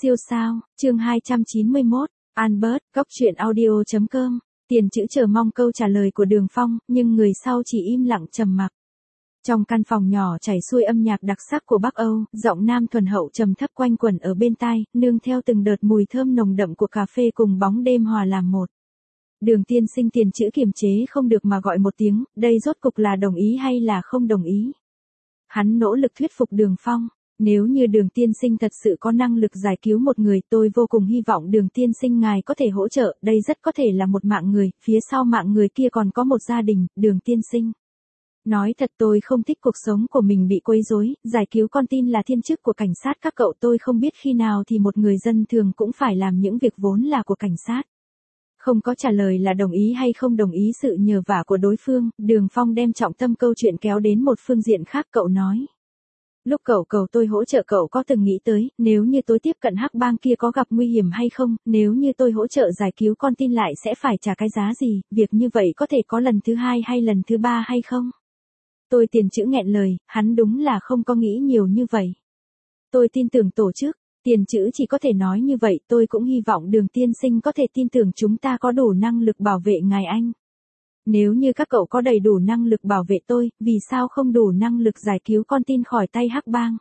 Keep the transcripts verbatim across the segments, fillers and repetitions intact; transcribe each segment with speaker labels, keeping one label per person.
Speaker 1: Siêu sao, chương hai trăm chín mươi mốt, Albert, góc truyện audio chấm com, Tiền Chữ chờ mong câu trả lời của Đường Phong, nhưng người sau chỉ im lặng trầm mặc. Trong căn phòng nhỏ chảy xuôi âm nhạc đặc sắc của Bắc Âu, giọng nam thuần hậu trầm thấp quanh quẩn ở bên tai, nương theo từng đợt mùi thơm nồng đậm của cà phê cùng bóng đêm hòa làm một. Đường tiên sinh Tiền Chữ kiềm chế không được mà gọi một tiếng, đây rốt cục là đồng ý hay là không đồng ý. Hắn nỗ lực thuyết phục Đường Phong. Nếu như Đường tiên sinh thật sự có năng lực giải cứu một người, tôi vô cùng hy vọng Đường tiên sinh ngài có thể hỗ trợ, đây rất có thể là một mạng người, phía sau mạng người kia còn có một gia đình, Đường tiên sinh. Nói thật tôi không thích cuộc sống của mình bị quấy rối, giải cứu con tin là thiên chức của cảnh sát các cậu, tôi không biết khi nào thì một người dân thường cũng phải làm những việc vốn là của cảnh sát. Không có trả lời là đồng ý hay không đồng ý sự nhờ vả của đối phương, Đường Phong đem trọng tâm câu chuyện kéo đến một phương diện khác, cậu nói. Lúc cậu cầu tôi hỗ trợ cậu có từng nghĩ tới, nếu như tôi tiếp cận hắc bang kia có gặp nguy hiểm hay không, nếu như tôi hỗ trợ giải cứu con tin lại sẽ phải trả cái giá gì, việc như vậy có thể có lần thứ hai hay lần thứ ba hay không? Tôi Tiền Chữ nghẹn lời, hắn đúng là không có nghĩ nhiều như vậy. Tôi tin tưởng tổ chức, Tiền Chữ chỉ có thể nói như vậy, tôi cũng hy vọng Đường tiên sinh có thể tin tưởng chúng ta có đủ năng lực bảo vệ ngài anh. Nếu như các cậu có đầy đủ năng lực bảo vệ tôi, vì sao không đủ năng lực giải cứu con tin khỏi tay hắc bang?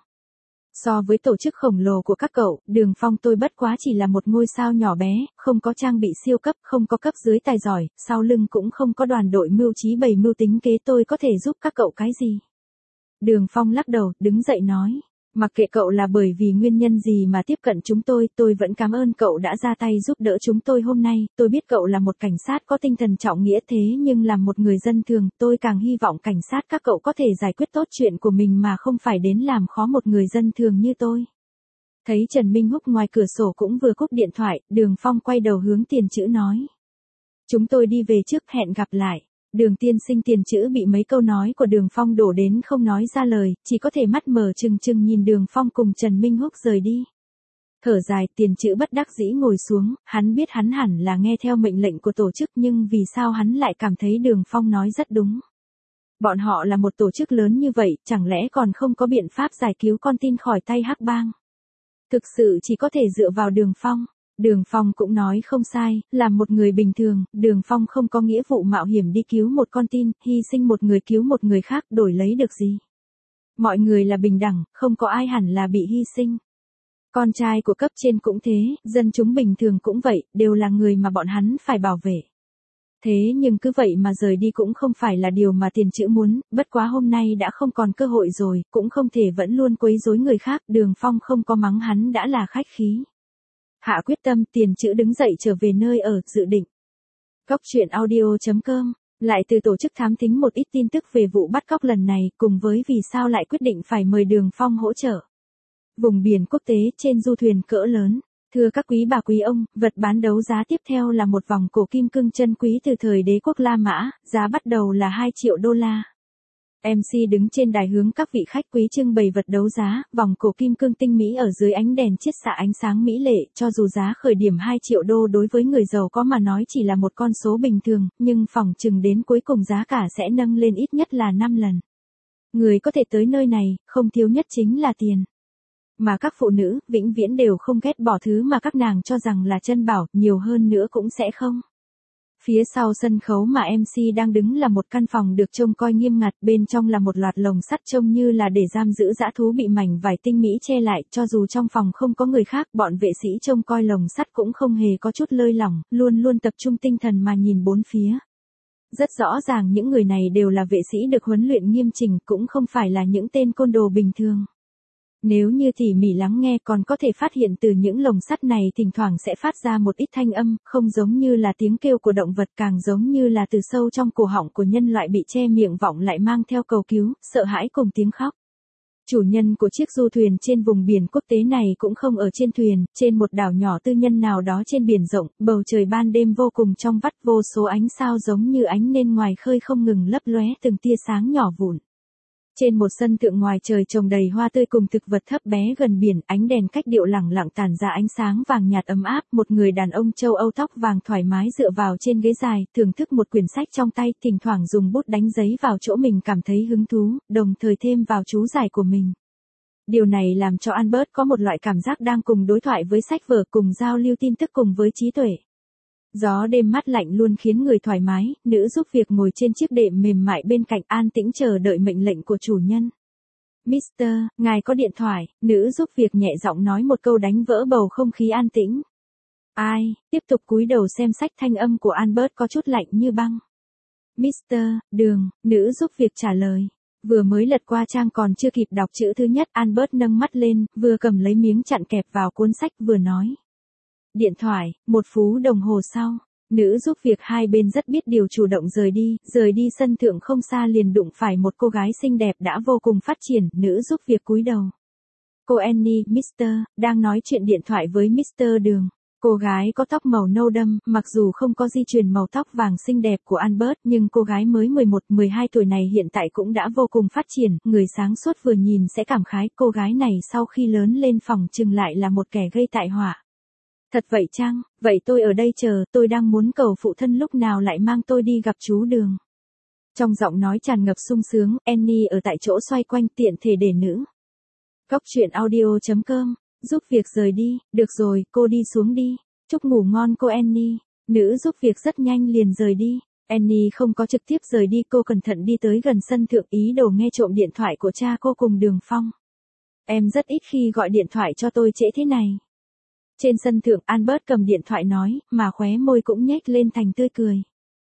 Speaker 1: So với tổ chức khổng lồ của các cậu, Đường Phong tôi bất quá chỉ là một ngôi sao nhỏ bé, không có trang bị siêu cấp, không có cấp dưới tài giỏi, sau lưng cũng không có đoàn đội mưu trí bày mưu tính kế, tôi có thể giúp các cậu cái gì? Đường Phong lắc đầu, đứng dậy nói. Mặc kệ cậu là bởi vì nguyên nhân gì mà tiếp cận chúng tôi, tôi vẫn cảm ơn cậu đã ra tay giúp đỡ chúng tôi hôm nay, tôi biết cậu là một cảnh sát có tinh thần trọng nghĩa, thế nhưng làm một người dân thường, tôi càng hy vọng cảnh sát các cậu có thể giải quyết tốt chuyện của mình mà không phải đến làm khó một người dân thường như tôi. Thấy Trần Minh Húc ngoài cửa sổ cũng vừa cúp điện thoại, Đường Phong quay đầu hướng Tiền Chữ nói. Chúng tôi đi về trước, hẹn gặp lại. Đường tiên sinh Tiền Chữ bị mấy câu nói của Đường Phong đổ đến không nói ra lời, chỉ có thể mắt mở trừng trừng nhìn Đường Phong cùng Trần Minh Húc rời đi. Thở dài, Tiền Chữ bất đắc dĩ ngồi xuống, hắn biết hắn hẳn là nghe theo mệnh lệnh của tổ chức, nhưng vì sao hắn lại cảm thấy Đường Phong nói rất đúng. Bọn họ là một tổ chức lớn như vậy, chẳng lẽ còn không có biện pháp giải cứu con tin khỏi tay hắc bang? Thực sự chỉ có thể dựa vào Đường Phong. Đường Phong cũng nói không sai, là một người bình thường, Đường Phong không có nghĩa vụ mạo hiểm đi cứu một con tin, hy sinh một người cứu một người khác, đổi lấy được gì. Mọi người là bình đẳng, không có ai hẳn là bị hy sinh. Con trai của cấp trên cũng thế, dân chúng bình thường cũng vậy, đều là người mà bọn hắn phải bảo vệ. Thế nhưng cứ vậy mà rời đi cũng không phải là điều mà Tiền Chữ muốn, bất quá hôm nay đã không còn cơ hội rồi, cũng không thể vẫn luôn quấy rối người khác, Đường Phong không có mắng hắn đã là khách khí. Hạ quyết tâm, Tiền Chữ đứng dậy trở về nơi ở, dự định. Góc truyện audio chấm com, lại từ tổ chức thám thính một ít tin tức về vụ bắt cóc lần này, cùng với vì sao lại quyết định phải mời Đường Phong hỗ trợ. Vùng biển quốc tế, trên du thuyền cỡ lớn. Thưa các quý bà quý ông, vật bán đấu giá tiếp theo là một vòng cổ kim cương chân quý từ thời đế quốc La Mã, giá bắt đầu là hai triệu đô la. em xê đứng trên đài hướng các vị khách quý trưng bày vật đấu giá, vòng cổ kim cương tinh mỹ ở dưới ánh đèn chiết xạ ánh sáng mỹ lệ, cho dù giá khởi điểm hai triệu đô đối với người giàu có mà nói chỉ là một con số bình thường, nhưng phỏng chừng đến cuối cùng giá cả sẽ nâng lên ít nhất là năm lần. Người có thể tới nơi này, không thiếu nhất chính là tiền. Mà các phụ nữ, vĩnh viễn đều không ghét bỏ thứ mà các nàng cho rằng là chân bảo, nhiều hơn nữa cũng sẽ không. Phía sau sân khấu mà em xê đang đứng là một căn phòng được trông coi nghiêm ngặt, bên trong là một loạt lồng sắt trông như là để giam giữ dã thú bị mảnh vải tinh mỹ che lại, cho dù trong phòng không có người khác, bọn vệ sĩ trông coi lồng sắt cũng không hề có chút lơi lỏng, luôn luôn tập trung tinh thần mà nhìn bốn phía. Rất rõ ràng những người này đều là vệ sĩ được huấn luyện nghiêm chỉnh, cũng không phải là những tên côn đồ bình thường. Nếu như tỉ mỉ lắng nghe còn có thể phát hiện từ những lồng sắt này thỉnh thoảng sẽ phát ra một ít thanh âm, không giống như là tiếng kêu của động vật, càng giống như là từ sâu trong cổ họng của nhân loại bị che miệng vọng lại mang theo cầu cứu, sợ hãi cùng tiếng khóc. Chủ nhân của chiếc du thuyền trên vùng biển quốc tế này cũng không ở trên thuyền, trên một đảo nhỏ tư nhân nào đó trên biển rộng, bầu trời ban đêm vô cùng trong vắt, vô số ánh sao giống như ánh nến ngoài khơi không ngừng lấp lóe từng tia sáng nhỏ vụn. Trên một sân thượng ngoài trời trồng đầy hoa tươi cùng thực vật thấp bé gần biển, ánh đèn cách điệu lẳng lặng tản ra ánh sáng vàng nhạt ấm áp, một người đàn ông châu Âu tóc vàng thoải mái dựa vào trên ghế dài, thưởng thức một quyển sách trong tay, thỉnh thoảng dùng bút đánh giấy vào chỗ mình cảm thấy hứng thú, đồng thời thêm vào chú giải của mình. Điều này làm cho Albert có một loại cảm giác đang cùng đối thoại với sách vở, cùng giao lưu tin tức cùng với trí tuệ. Gió đêm mát lạnh luôn khiến người thoải mái, nữ giúp việc ngồi trên chiếc đệm mềm mại bên cạnh an tĩnh chờ đợi mệnh lệnh của chủ nhân. Mister, ngài có điện thoại, nữ giúp việc nhẹ giọng nói một câu đánh vỡ bầu không khí an tĩnh. Ai, tiếp tục cúi đầu xem sách, thanh âm của Albert có chút lạnh như băng. Mister, Đường, nữ giúp việc trả lời. Vừa mới lật qua trang còn chưa kịp đọc chữ thứ nhất, Albert nâng mắt lên, vừa cầm lấy miếng chặn kẹp vào cuốn sách vừa nói. Điện thoại, một phút đồng hồ sau, nữ giúp việc hai bên rất biết điều chủ động rời đi, rời đi sân thượng không xa liền đụng phải một cô gái xinh đẹp đã vô cùng phát triển, nữ giúp việc cúi đầu. Cô Annie, Mister, đang nói chuyện điện thoại với Mister Đường. Cô gái có tóc màu nâu đâm, mặc dù không có di truyền màu tóc vàng xinh đẹp của Albert, nhưng cô gái mới mười một mười hai tuổi này hiện tại cũng đã vô cùng phát triển, người sáng suốt vừa nhìn sẽ cảm khái, cô gái này sau khi lớn lên phòng chừng lại là một kẻ gây tai họa. Thật vậy chăng, vậy tôi ở đây chờ, tôi đang muốn cầu phụ thân lúc nào lại mang tôi đi gặp chú Đường. Trong giọng nói tràn ngập sung sướng, Annie ở tại chỗ xoay quanh tiện thể để nữ. Góc truyện audio chấm com, giúp việc rời đi, được rồi, cô đi xuống đi, chúc ngủ ngon cô Annie. Nữ giúp việc rất nhanh liền rời đi. Annie không có trực tiếp rời đi, cô cẩn thận đi tới gần sân thượng ý đồ nghe trộm điện thoại của cha cô cùng Đường Phong. Em rất ít khi gọi điện thoại cho tôi trễ thế này. Trên sân thượng, Albert cầm điện thoại nói, mà khóe môi cũng nhếch lên thành tươi cười.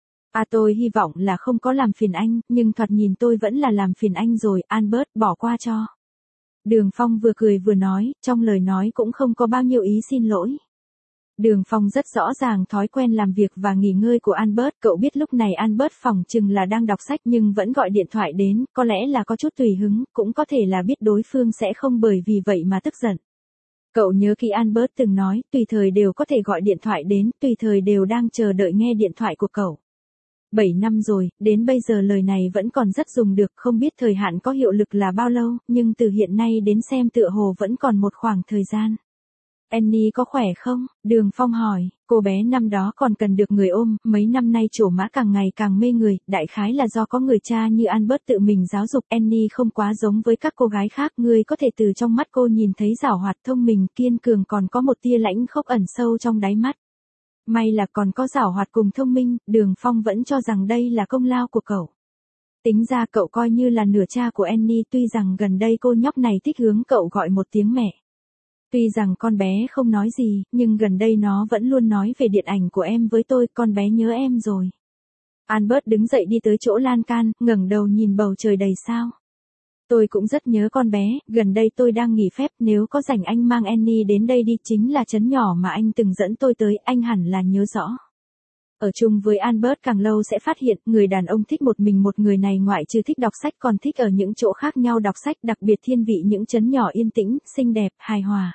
Speaker 1: À tôi hy vọng là không có làm phiền anh, nhưng thoạt nhìn tôi vẫn là làm phiền anh rồi, Albert, bỏ qua cho. Đường Phong vừa cười vừa nói, trong lời nói cũng không có bao nhiêu ý xin lỗi. Đường Phong rất rõ ràng thói quen làm việc và nghỉ ngơi của Albert, cậu biết lúc này Albert phòng chừng là đang đọc sách nhưng vẫn gọi điện thoại đến, có lẽ là có chút tùy hứng, cũng có thể là biết đối phương sẽ không bởi vì vậy mà tức giận. Cậu nhớ khi Albert từng nói, tùy thời đều có thể gọi điện thoại đến, tùy thời đều đang chờ đợi nghe điện thoại của cậu. bảy năm rồi, đến bây giờ lời này vẫn còn rất dùng được, không biết thời hạn có hiệu lực là bao lâu, nhưng từ hiện nay đến xem tựa hồ vẫn còn một khoảng thời gian. Annie có khỏe không? Đường Phong hỏi, cô bé năm đó còn cần được người ôm, mấy năm nay trổ mã càng ngày càng mê người, đại khái là do có người cha như Albert tự mình giáo dục. Annie không quá giống với các cô gái khác, người có thể từ trong mắt cô nhìn thấy giảo hoạt, thông minh, kiên cường, còn có một tia lãnh khốc ẩn sâu trong đáy mắt. May là còn có giảo hoạt cùng thông minh, Đường Phong vẫn cho rằng đây là công lao của cậu. Tính ra cậu coi như là nửa cha của Annie, tuy rằng gần đây cô nhóc này thích hướng cậu gọi một tiếng mẹ. Tuy rằng con bé không nói gì, nhưng gần đây nó vẫn luôn nói về điện ảnh của em với tôi, con bé nhớ em rồi. Albert đứng dậy đi tới chỗ lan can, ngẩng đầu nhìn bầu trời đầy sao. Tôi cũng rất nhớ con bé, gần đây tôi đang nghỉ phép, nếu có rảnh anh mang Annie đến đây đi, chính là trấn nhỏ mà anh từng dẫn tôi tới, anh hẳn là nhớ rõ. Ở chung với Albert càng lâu sẽ phát hiện, người đàn ông thích một mình một người này ngoại trừ thích đọc sách còn thích ở những chỗ khác nhau đọc sách, đặc biệt thiên vị những trấn nhỏ yên tĩnh, xinh đẹp, hài hòa.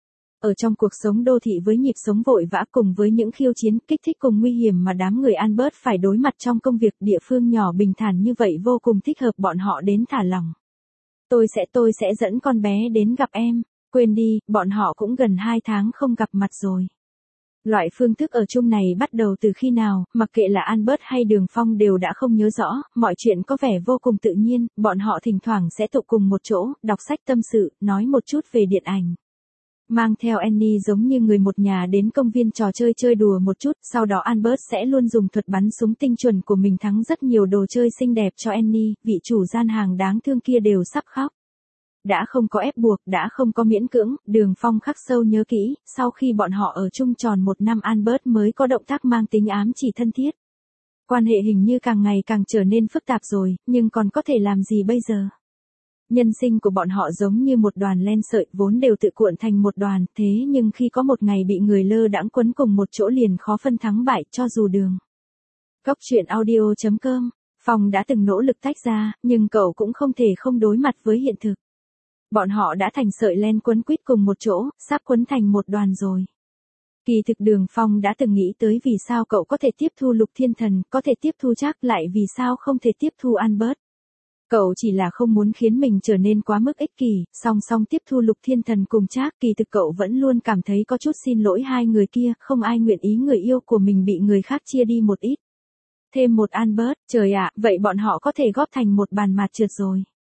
Speaker 1: Ở trong cuộc sống đô thị với nhịp sống vội vã cùng với những khiêu chiến, kích thích cùng nguy hiểm mà đám người Albert phải đối mặt trong công việc, địa phương nhỏ bình thản như vậy vô cùng thích hợp bọn họ đến thả lỏng. Tôi sẽ tôi sẽ dẫn con bé đến gặp em, quên đi, bọn họ cũng gần hai tháng không gặp mặt rồi. Loại phương thức ở chung này bắt đầu từ khi nào, mặc kệ là Albert hay Đường Phong đều đã không nhớ rõ, mọi chuyện có vẻ vô cùng tự nhiên, bọn họ thỉnh thoảng sẽ tụ cùng một chỗ, đọc sách tâm sự, nói một chút về điện ảnh. Mang theo Annie giống như người một nhà đến công viên trò chơi chơi đùa một chút, sau đó Albert sẽ luôn dùng thuật bắn súng tinh chuẩn của mình thắng rất nhiều đồ chơi xinh đẹp cho Annie, vị chủ gian hàng đáng thương kia đều sắp khóc. Đã không có ép buộc, đã không có miễn cưỡng, Đường Phong khắc sâu nhớ kỹ, sau khi bọn họ ở chung tròn một năm Albert mới có động tác mang tính ám chỉ thân thiết. Quan hệ hình như càng ngày càng trở nên phức tạp rồi, nhưng còn có thể làm gì bây giờ? Nhân sinh của bọn họ giống như một đoàn len sợi, vốn đều tự cuộn thành một đoàn, thế nhưng khi có một ngày bị người lơ đãng quấn cùng một chỗ liền khó phân thắng bại, cho dù Đường. Góc truyện audio chấm com, Phong đã từng nỗ lực tách ra, nhưng cậu cũng không thể không đối mặt với hiện thực. Bọn họ đã thành sợi len quấn quýt cùng một chỗ, sắp quấn thành một đoàn rồi. Kỳ thực Đường Phong đã từng nghĩ tới vì sao cậu có thể tiếp thu Lục Thiên Thần, có thể tiếp thu Trác, lại vì sao không thể tiếp thu Albert. Cậu chỉ là không muốn khiến mình trở nên quá mức ích kỷ, song song tiếp thu Lục Thiên Thần cùng Trác, kỳ thực cậu vẫn luôn cảm thấy có chút xin lỗi hai người kia, không ai nguyện ý người yêu của mình bị người khác chia đi một ít. Thêm một Albert, trời ạ, vậy bọn họ có thể góp thành một bàn mạt trượt rồi.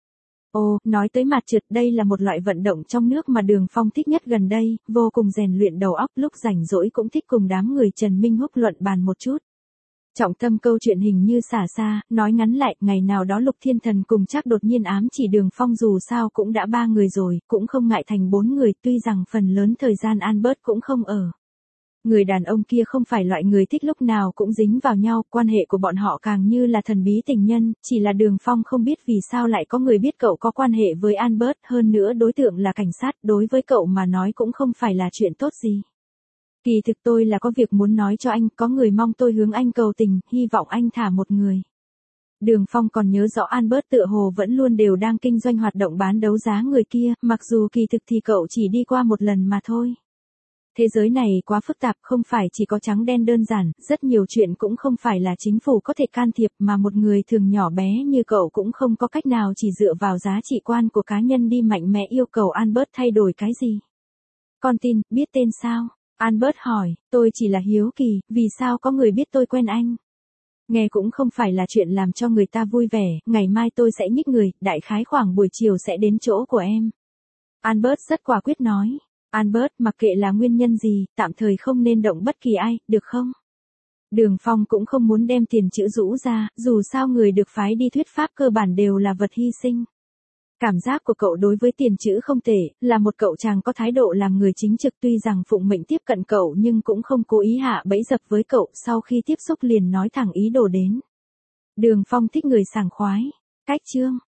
Speaker 1: Ồ, nói tới mặt trượt, đây là một loại vận động trong nước mà Đường Phong thích nhất gần đây, vô cùng rèn luyện đầu óc, lúc rảnh rỗi cũng thích cùng đám người Trần Minh Húc luận bàn một chút. Trọng tâm câu chuyện hình như xả xa, nói ngắn lại, ngày nào đó Lục Thiên Thần cùng chắc đột nhiên ám chỉ Đường Phong dù sao cũng đã ba người rồi, cũng không ngại thành bốn người, tuy rằng phần lớn thời gian Albert cũng không ở. Người đàn ông kia không phải loại người thích lúc nào cũng dính vào nhau, quan hệ của bọn họ càng như là thần bí tình nhân, chỉ là Đường Phong không biết vì sao lại có người biết cậu có quan hệ với Albert, hơn nữa đối tượng là cảnh sát, đối với cậu mà nói cũng không phải là chuyện tốt gì. Kỳ thực tôi là có việc muốn nói cho anh, có người mong tôi hướng anh cầu tình, hy vọng anh thả một người. Đường Phong còn nhớ rõ Albert tựa hồ vẫn luôn đều đang kinh doanh hoạt động bán đấu giá người kia, mặc dù kỳ thực thì cậu chỉ đi qua một lần mà thôi. Thế giới này quá phức tạp, không phải chỉ có trắng đen đơn giản, rất nhiều chuyện cũng không phải là chính phủ có thể can thiệp, mà một người thường nhỏ bé như cậu cũng không có cách nào chỉ dựa vào giá trị quan của cá nhân đi mạnh mẽ yêu cầu Albert thay đổi cái gì. Con tin, biết tên sao? Albert hỏi, tôi chỉ là hiếu kỳ, vì sao có người biết tôi quen anh? Nghe cũng không phải là chuyện làm cho người ta vui vẻ, ngày mai tôi sẽ nhích người, đại khái khoảng buổi chiều sẽ đến chỗ của em. Albert rất quả quyết nói. Albert, mặc kệ là nguyên nhân gì, tạm thời không nên động bất kỳ ai, được không? Đường Phong cũng không muốn đem tiền chữ rũ ra, dù sao người được phái đi thuyết pháp cơ bản đều là vật hy sinh. Cảm giác của cậu đối với tiền chữ không tệ, là một cậu chàng có thái độ làm người chính trực, tuy rằng phụng mệnh tiếp cận cậu nhưng cũng không cố ý hạ bẫy dập với cậu, sau khi tiếp xúc liền nói thẳng ý đồ đến. Đường Phong thích người sảng khoái. Cách chương